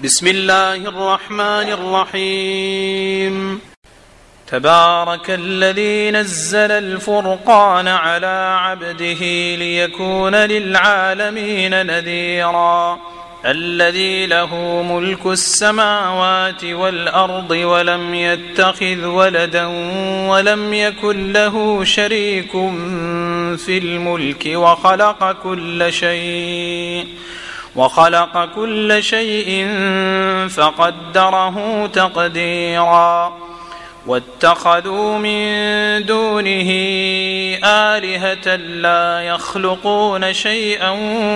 بسم الله الرحمن الرحيم. تبارك الذي نزل الفرقان على عبده ليكون للعالمين نذيرا. الذي له ملك السماوات والأرض ولم يتخذ ولدا ولم يكن له شريك في الملك وخلق كل شيء فقدره تقديرا. واتخذوا من دونه آلهة لا يخلقون شيئا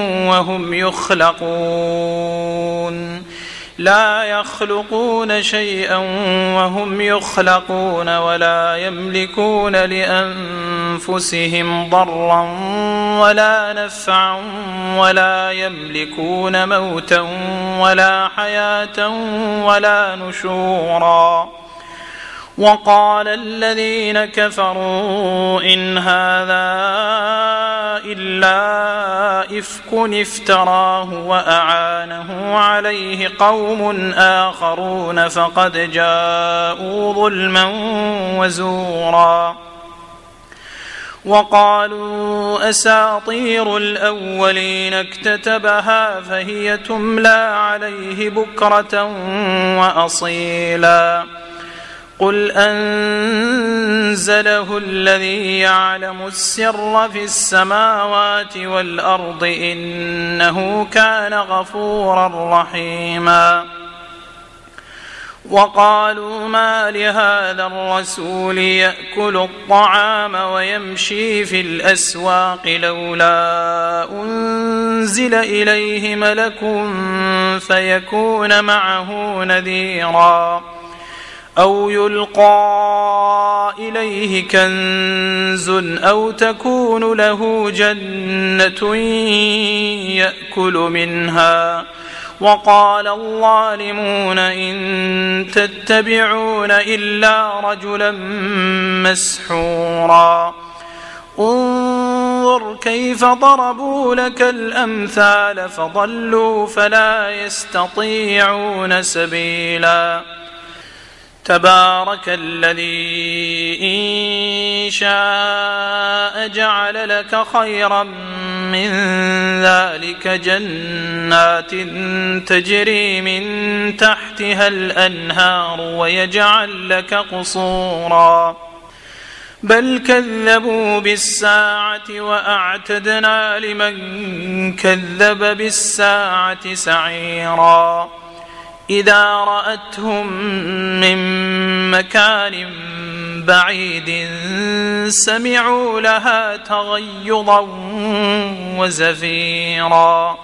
وهم يخلقون ولا يملكون لأنفسهم ضرا ولا نفعا ولا يملكون موتا ولا حياة ولا نشورا. وقال الذين كفروا إن هذا إلا إفك افتراه وأعانه عليه قوم آخرون فقد جاءوا ظلما وزورا. وقالوا أساطير الأولين اكتتبها فهي تملى عليه بكرة وأصيلا. قل أنزله الذي يعلم السر في السماوات والأرض إنه كان غفورا رحيما. وقالوا ما لهذا الرسول يأكل الطعام ويمشي في الأسواق لولا أنزل إليه ملك فيكون معه نذيرا أو يلقى إليه كنز أو تكون له جنة يأكل منها. وقال الظالمون إن تتبعون إلا رجلا مسحورا. انظر كيف ضربوا لك الأمثال فضلوا فلا يستطيعون سبيلا. تبارك الذي إن شاء جعل لك خيرا من ذلك جنات تجري من تحتها الأنهار ويجعل لك قصورا. بل كذبوا بالساعة وأعتدنا لمن كذب بالساعة سعيرا. إذا رأتهم من مكان بعيد سمعوا لها تغيظا وزفيرا.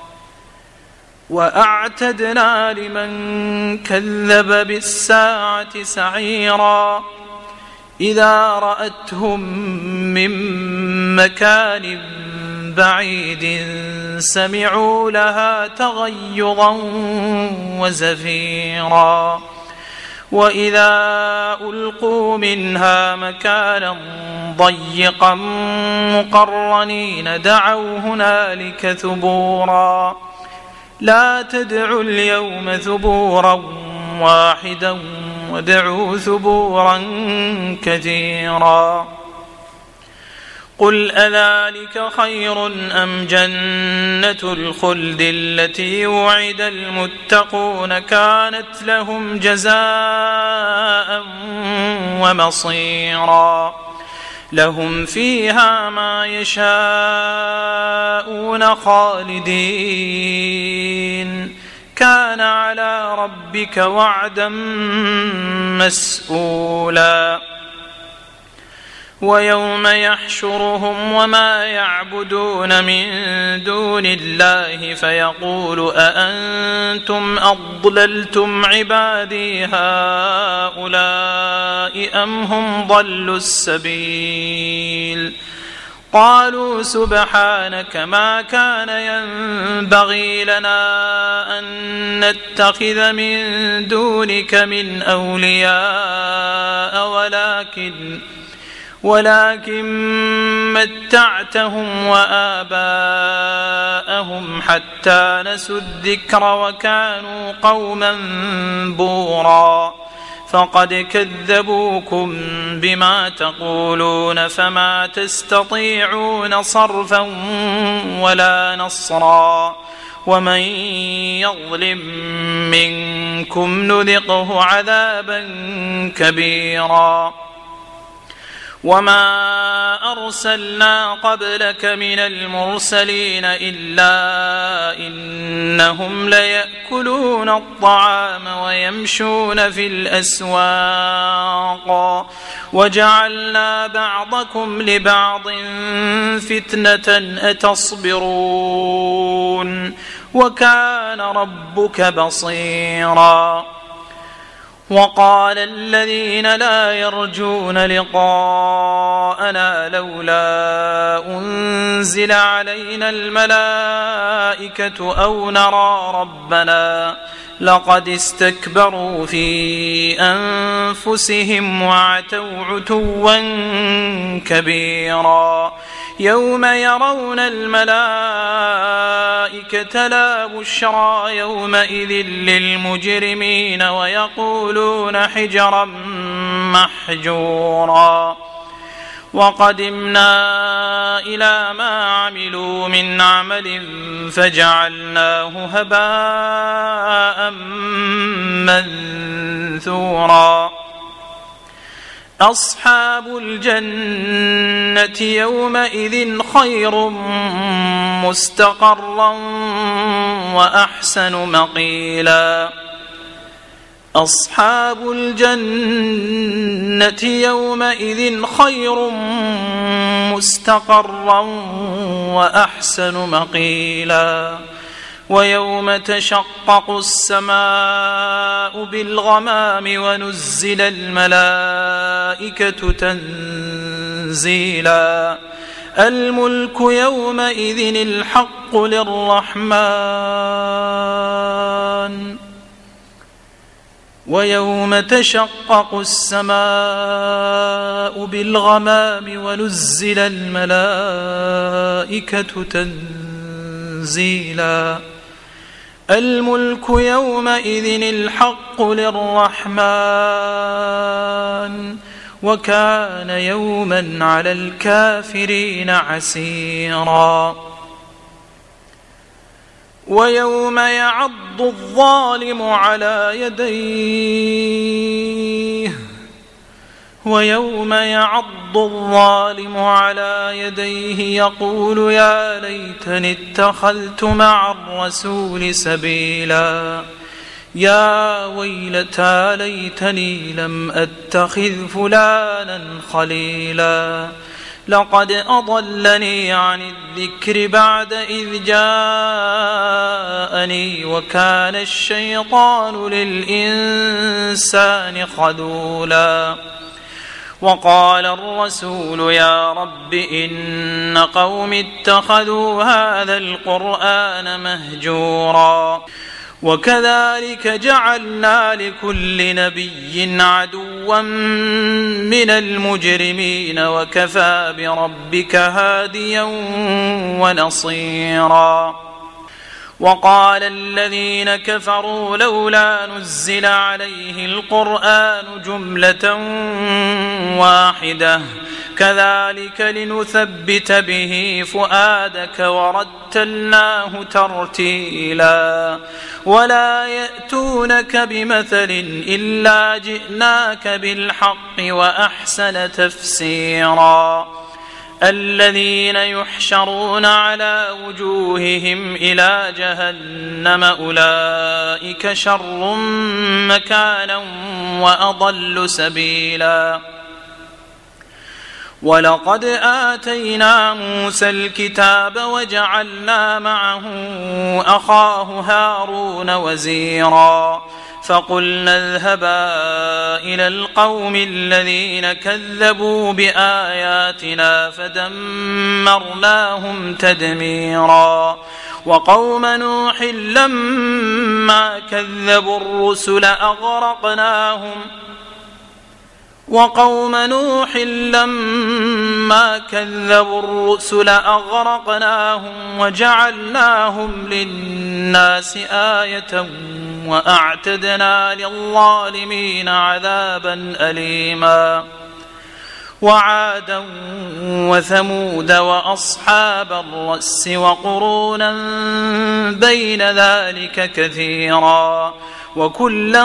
وأعتدنا لمن كذب بالساعة سعيرا. إذا رأتهم من مكان بعيد سمعوا لها تغيظا وزفيرا. وإذا ألقوا منها مكانا ضيقا مقرنين دعوا هنالك ثبورا. لا تدعوا اليوم ثبورا واحدا وادعوا ثبورا كثيرا. قل أذلك خير أم جنة الخلد التي وعد المتقون كانت لهم جزاء ومصيرا. لهم فيها ما يشاءون خالدين كان على ربك وعدا مسئولا. ويوم يحشرهم وما يعبدون من دون الله فيقول أأنتم أضللتم عبادي هؤلاء أم هم ضلوا السبيل. قالوا سبحانك ما كان ينبغي لنا أن نتخذ من دونك من أولياء ولكن متعتهم وآباءهم حتى نسوا الذكر وكانوا قوما بورا فقد كذبوكم بما تقولون فما تستطيعون صرفا ولا نصرا ومن يظلم منكم نذقه عذابا كبيرا وما أرسلنا قبلك من المرسلين إلا إنهم ليأكلون الطعام ويمشون في الأسواق وجعلنا بعضكم لبعض فتنة أتصبرون وكان ربك بصيرا وقال الذين لا يرجون لقاءنا لولا أنزل علينا الملائكة أو نرى ربنا لقد استكبروا في أنفسهم وعتوا عتوا كبيرا يوم يرون الملائكة لا بشرى يومئذ للمجرمين ويقولون حجرا محجورا وقدمنا إلى ما عملوا من عمل فجعلناه هباء منثورا أصحاب الجنة يومئذ خير مستقرا وأحسن مقيلا أصحاب الجنة يومئذ خير مستقرا وأحسن مقيلا ويوم تشقق السماء بالغمام ونزل الملائكة تنزيلا الملك يومئذ الحق للرحمن ويوم تشقق السماء بالغمام ونزل الملائكة تنزيلا الملك يومئذ الحق للرحمن وكان يوما على الكافرين عسيرا ويوم يعض الظالم على يديه يقول يا ليتني اتخذت مع الرسول سبيلا يا ويلتى ليتني لم أتخذ فلانا خليلا لقد أضلني عن الذكر بعد إذ جاءني وكان الشيطان للإنسان خذولا وقال الرسول يا رب إن قوم اتخذوا هذا القرآن مهجورا وكذلك جعلنا لكل نبي عدوا من المجرمين وكفى بربك هاديا ونصيرا وقال الذين كفروا لولا نزل عليه القرآن جملة واحدة كذلك لنثبت به فؤادك ورتلناه ترتيلا ولا يأتونك بمثل إلا جئناك بالحق وأحسن تفسيرا الذين يحشرون على وجوههم إلى جهنم أولئك شر مكانا وأضل سبيلا ولقد آتينا موسى الكتاب وجعلنا معه أخاه هارون وزيرا فقلنا اذهبا إلى القوم الذين كذبوا بآياتنا فدمرناهم تدميرا وقوم نوح لما كذبوا الرسل وقوم نوح لما كذبوا الرسل أغرقناهم وجعلناهم للناس آية وأعتدنا للظالمين عذابا أليما وعادا وثمود وأصحاب الرس وقرونا بين ذلك كثيرا وكلا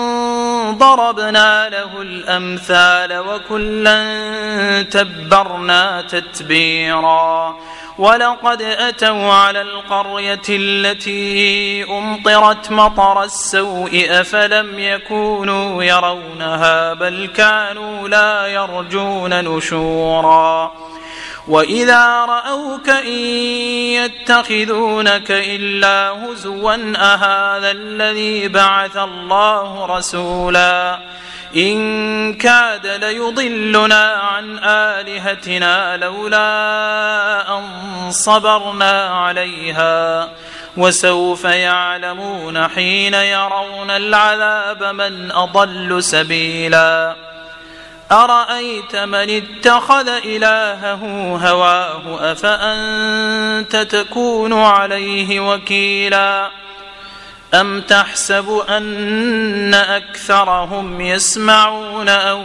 ضربنا له الأمثال وكلا تبرنا تتبيرا ولقد أتوا على القرية التي أمطرت مطر السوء أفلم يكونوا يرونها بل كانوا لا يرجون نشورا وإذا رأوك إن يتخذونك إلا هزوا أهذا الذي بعث الله رسولا إن كاد ليضلنا عن آلهتنا لولا أن صبرنا عليها وسوف يعلمون حين يرون العذاب من أضل سبيلا أرأيت من اتخذ إلهه هواه أفأنت تكون عليه وكيلا أم تحسب أن أكثرهم يسمعون أو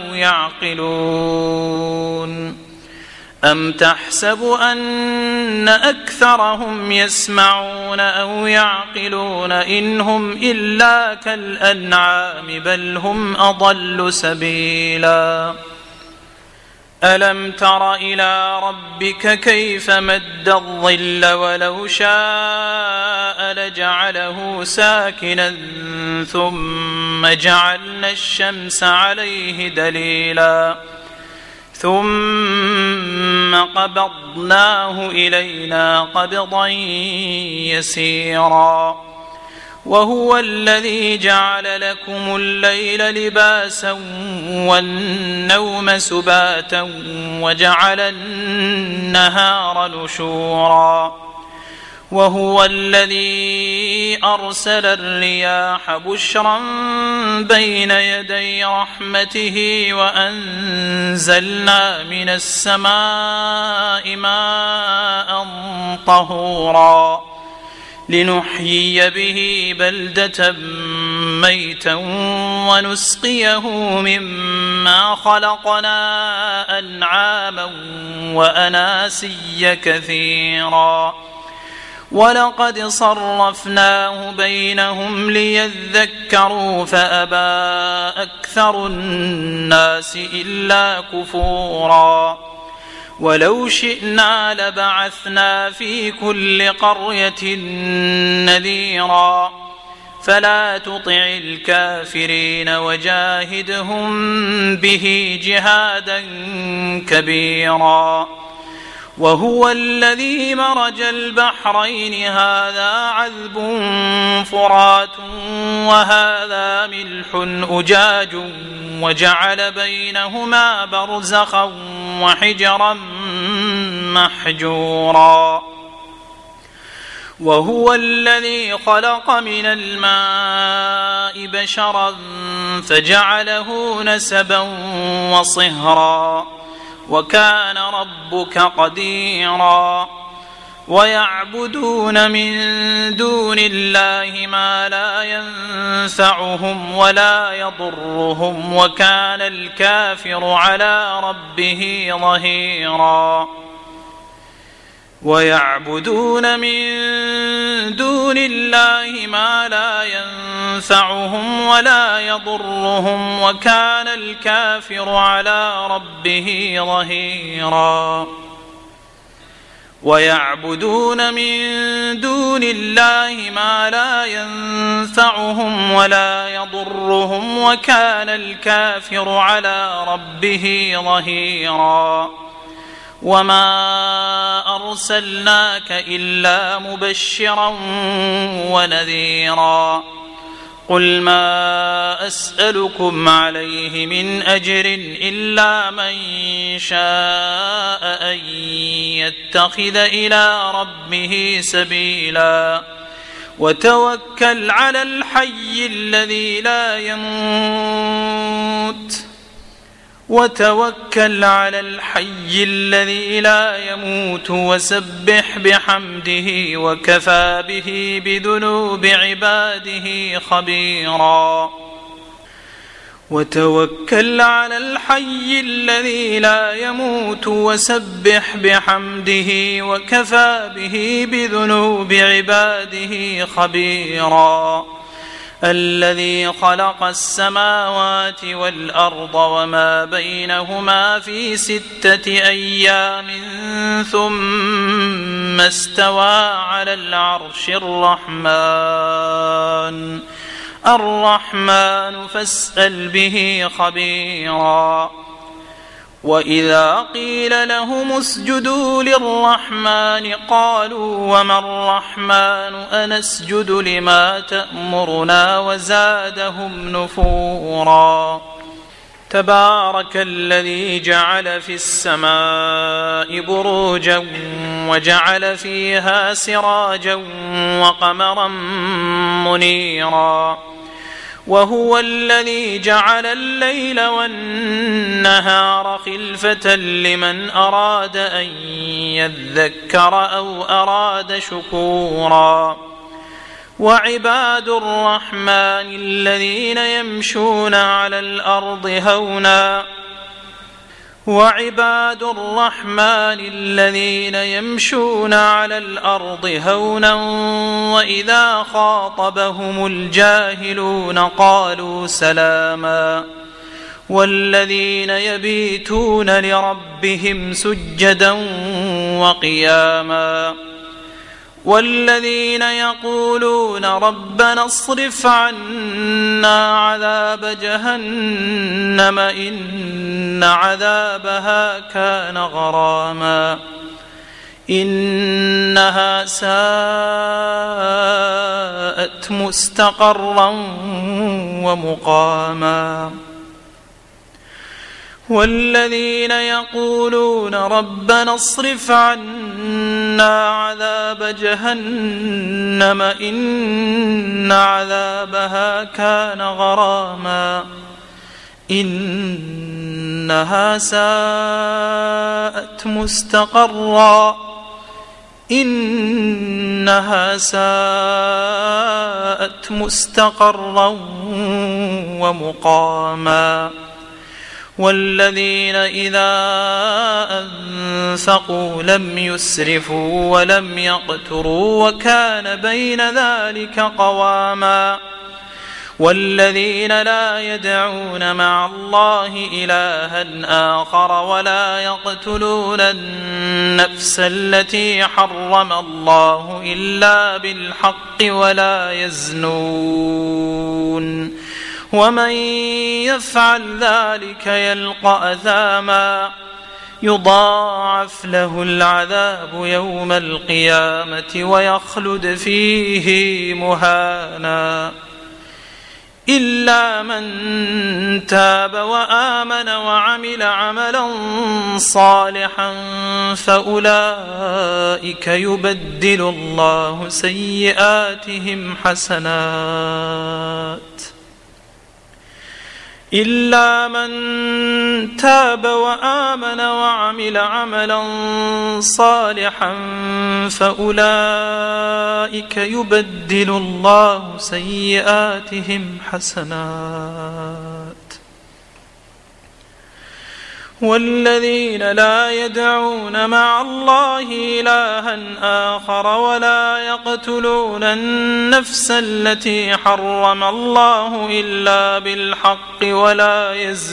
يعقلون أم تحسب أن أكثرهم يسمعون أو يعقلون إن هم إلا كالأنعام بل هم أضل سبيلا ألم تر إلى ربك كيف مد الظل ولو شاء لجعله ساكنا ثم جعلنا الشمس عليه دليلا ثم قبضناه إلينا قبضا يسيرا وهو الذي جعل لكم الليل لباسا والنوم سباتا وجعل النهار نشورا وهو الذي أرسل الرياح بشرا بين يدي رحمته وأنزلنا من السماء ماء طهورا لنحيي به بلدة ميتا ونسقيه مما خلقنا أنعاما وأناسيا كثيرا ولقد صرفناه بينهم ليذكروا فأبى أكثر الناس إلا كفورا ولو شئنا لبعثنا في كل قرية نذيرا فلا تطع الكافرين وجاهدهم به جهادا كبيرا وهو الذي مرج البحرين هذا عذب فرات وهذا ملح أجاج وجعل بينهما برزخا وحجرا محجورا وهو الذي خلق من الماء بشرا فجعله نسبا وصهرا وكان ربك قديرا ويعبدون من دون الله ما لا ينفعهم ولا يضرهم وكان الكافر على ربه ظهيرا ويعبدون من دون الله ما لا ينفعهم ولا يضرهم وكان الكافر على ربه ظهيرا ويعبدون من دون الله ما لا ينفعهم ولا يضرهم وكان الكافر على ربه ظهيرا وما أرسلناك إلا مبشرا ونذيرا قل ما أسألكم عليه من أجر إلا من شاء أن يتخذ إلى ربه سبيلا وتوكل على الحي الذي لا يموت وتوكل على الحي الذي لا يموت وسبح بحمده وكفى به بذنوب عباده خبيرا وتوكل على الحي الذي لا يموت وسبح بحمده وكفى به بذنوب عباده خبيرا الذي خلق السماوات والأرض وما بينهما في 6 أيام ثم استوى على العرش الرحمن فاسأل به خبيرا وإذا قيل لهم اسجدوا للرحمن قالوا وما الرحمن أنسجد لما تأمرنا وزادهم نفورا تبارك الذي جعل في السماء بروجا وجعل فيها سراجا وقمرا منيرا وهو الذي جعل الليل والنهار خلفة لمن أراد أن يذكر أو أراد شكورا وعباد الرحمن الذين يمشون على الأرض هونا وإذا خاطبهم الجاهلون قالوا سلاما والذين يبيتون لربهم سجدا وقياما والذين يقولون ربنا اصرف عنا عذاب جهنم إن عذابها كان غراما إنها ساءت مستقرا ومقاما والذين يقولون ربنا اصرف عنا عذاب جهنم إن عذابها كان غراما إنها ساءت مستقرا ومقاما والذين إذا أنفقوا لم يسرفوا ولم يقتروا وكان بين ذلك قواما والذين لا يدعون مع الله إلها آخر ولا يقتلون النفس التي حرم الله إلا بالحق ولا يزنون ومن يفعل ذلك يلقى أثاما يضاعف له العذاب يوم القيامة ويخلد فيه مهانا إلا من تاب وآمن وعمل عملا صالحا فأولئك يبدل الله سيئاتهم حسنات إلا من تاب وآمن وعمل عملا صالحا فأولئك يبدل الله سيئاتهم حسنات والذين لا يدعون مع الله إلها آخر ولا يقتلون النفس التي حرم الله إلا بالحق ولا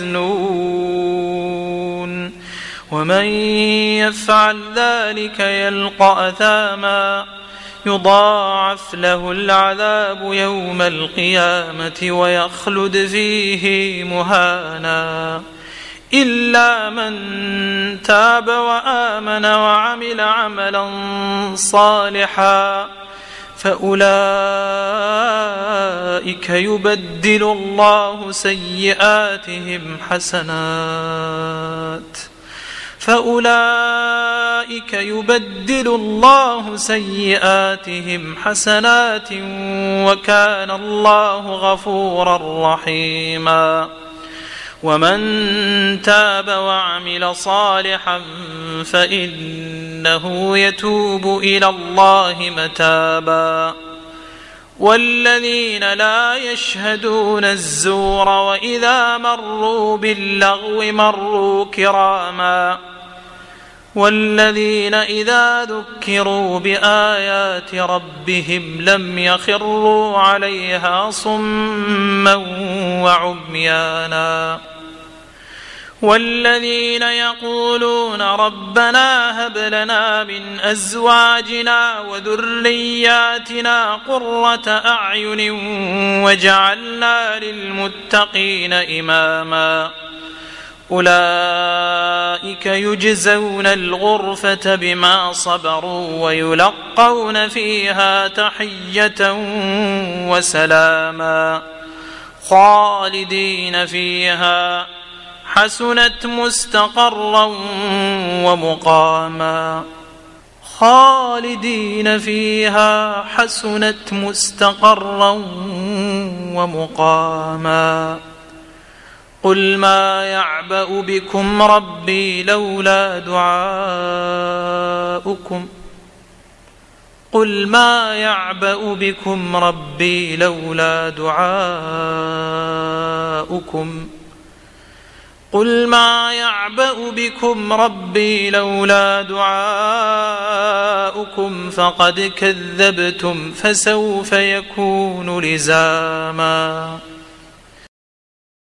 يزنون ومن يفعل ذلك يلقى أثاما يضاعف له العذاب يوم القيامة ويخلد فيه مهانا إلا من تاب وآمن وعمل عملا صالحا فأولئك يبدل الله سيئاتهم حسنات وكان الله غفورا رحيما ومن تاب وعمل صالحا فإنه يتوب إلى الله متابا والذين لا يشهدون الزور وإذا مروا باللغو مروا كراما والذين إذا ذكروا بآيات ربهم لم يخروا عليها صما وعميانا والذين يقولون ربنا هب لنا من أزواجنا وذرياتنا قرة أعين واجعلنا للمتقين إماما أولئك يجزون الغرفة بما صبروا ويلقون فيها تحية وسلاما خالدين فيها حسنت مستقرا ومقاما خالدين فيها حسنت مستقرا ومقاما قل ما يعبأ بكم ربي لولا دعاؤكم قل ما يعبأ بكم ربي لولا دعاؤكم قل ما يعبأ بكم ربي لولا دعاؤكم فقد كذبتم فسوف يكون لزاما